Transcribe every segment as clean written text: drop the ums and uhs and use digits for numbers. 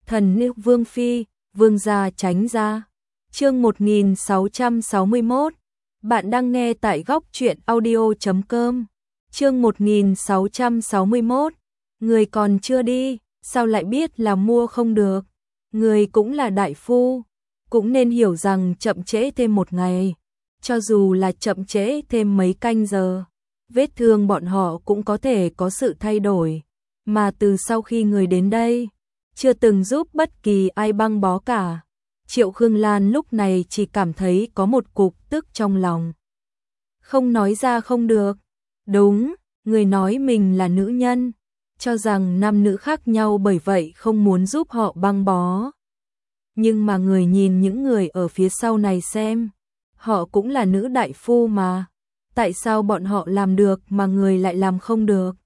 Thần nữ Vương Phi, Vương gia tránh ra. Chương 1661. Bạn đang nghe tại góc truyện audio.com. Chương 1661. Người còn chưa đi, sao lại biết là mua không được? Người cũng là đại phu, cũng nên hiểu rằng chậm trễ thêm một ngày, cho dù là chậm trễ thêm mấy canh giờ, vết thương bọn họ cũng có thể có sự thay đổi. Mà từ sau khi người đến đây, chưa từng giúp bất kỳ ai băng bó cả. Triệu Khương Lan lúc này chỉ cảm thấy có một cục tức trong lòng. Không nói ra không được. Đúng, người nói mình là nữ nhân, cho rằng nam nữ khác nhau bởi vậy không muốn giúp họ băng bó. Nhưng mà người nhìn những người ở phía sau này xem, họ cũng là nữ đại phu mà. Tại sao bọn họ làm được mà người lại làm không được?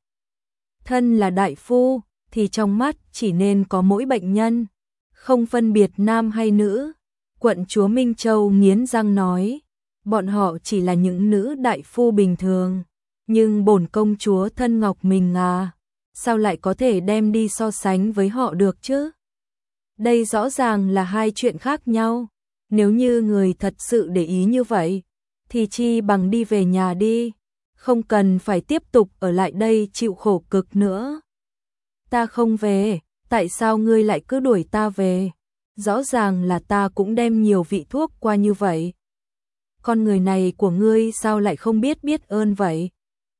Thân là đại phu, thì trong mắt chỉ nên có mỗi bệnh nhân, không phân biệt nam hay nữ. Quận chúa Minh Châu nghiến răng nói, bọn họ chỉ là những nữ đại phu bình thường, nhưng bổn công chúa thân Ngọc mình à, sao lại có thể đem đi so sánh với họ được chứ? Đây rõ ràng là hai chuyện khác nhau. Nếu như người thật sự để ý như vậy, thì chi bằng đi về nhà đi, không cần phải tiếp tục ở lại đây chịu khổ cực nữa. Ta không về, tại sao ngươi lại cứ đuổi ta về? Rõ ràng là ta cũng đem nhiều vị thuốc qua như vậy. Con người này của ngươi sao lại không biết biết ơn vậy?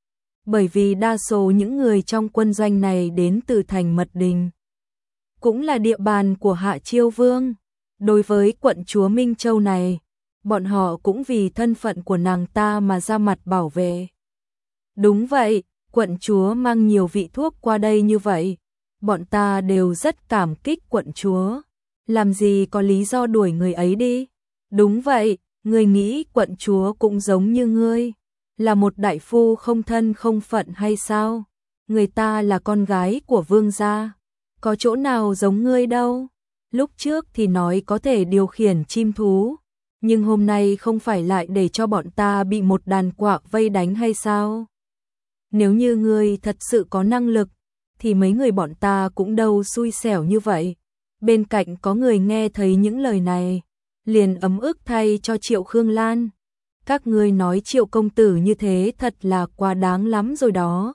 Bởi vì đa số những người trong quân doanh này đến từ thành Mật Đình, cũng là địa bàn của Hạ Chiêu Vương. Đối với quận chúa Minh Châu này, bọn họ cũng vì thân phận của nàng ta mà ra mặt bảo vệ. Đúng vậy, quận chúa mang nhiều vị thuốc qua đây như vậy, bọn ta đều rất cảm kích quận chúa. Làm gì có lý do đuổi người ấy đi? Đúng vậy, người nghĩ quận chúa cũng giống như ngươi, là một đại phu không thân không phận hay sao? Người ta là con gái của vương gia, có chỗ nào giống ngươi đâu. Lúc trước thì nói có thể điều khiển chim thú, nhưng hôm nay không phải lại để cho bọn ta bị một đàn quạ vây đánh hay sao? Nếu như ngươi thật sự có năng lực, thì mấy người bọn ta cũng đâu xui xẻo như vậy. Bên cạnh có người nghe thấy những lời này, liền ấm ức thay cho Triệu Khương Lan. Các ngươi nói Triệu công tử như thế thật là quá đáng lắm rồi đó.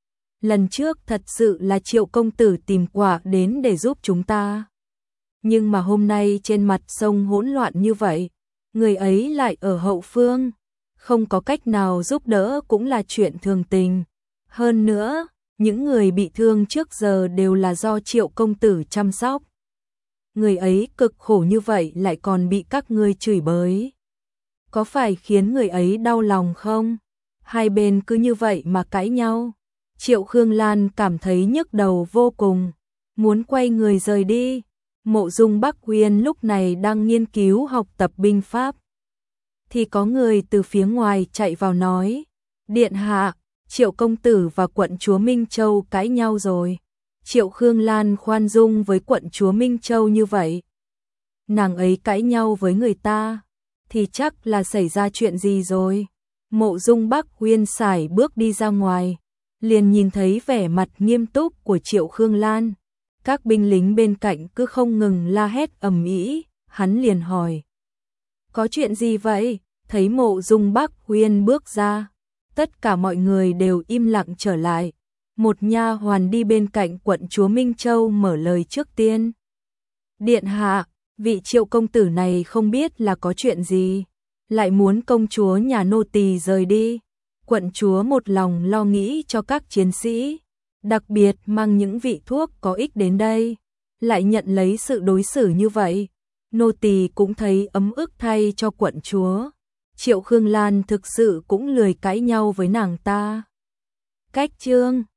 Lần trước thật sự là Triệu công tử tìm quả đến để giúp chúng ta. Nhưng mà hôm nay trên mặt sông hỗn loạn như vậy, người ấy lại ở hậu phương, không có cách nào giúp đỡ cũng là chuyện thường tình. Hơn nữa, những người bị thương trước giờ đều là do Triệu công tử chăm sóc. Người ấy cực khổ như vậy lại còn bị các ngươi chửi bới, có phải khiến người ấy đau lòng không? Hai bên cứ như vậy mà cãi nhau. Triệu Khương Lan cảm thấy nhức đầu vô cùng, muốn quay người rời đi. Mộ Dung Bắc Uyên lúc này đang nghiên cứu học tập binh pháp, thì có người từ phía ngoài chạy vào nói, điện hạ, Triệu công tử và quận chúa Minh Châu cãi nhau rồi. Triệu Khương Lan khoan dung với quận chúa Minh Châu như vậy. Nàng ấy cãi nhau với người ta, thì chắc là xảy ra chuyện gì rồi. Mộ Dung Bắc Uyên sải bước đi ra ngoài, liền nhìn thấy vẻ mặt nghiêm túc của Triệu Khương Lan. Các binh lính bên cạnh cứ không ngừng la hét ầm ĩ, hắn liền hỏi, có chuyện gì vậy? Thấy Mộ Dung Bắc Uyên bước ra, tất cả mọi người đều im lặng trở lại. Một nha hoàn đi bên cạnh quận chúa Minh Châu mở lời trước tiên. Điện hạ, vị Triệu công tử này không biết là có chuyện gì, lại muốn công chúa nhà nô tỳ rời đi. Quận chúa một lòng lo nghĩ cho các chiến sĩ, đặc biệt mang những vị thuốc có ích đến đây, lại nhận lấy sự đối xử như vậy. Nô tỳ cũng thấy ấm ức thay cho quận chúa. Triệu Khương Lan thực sự cũng lười cãi nhau với nàng ta. Cách chương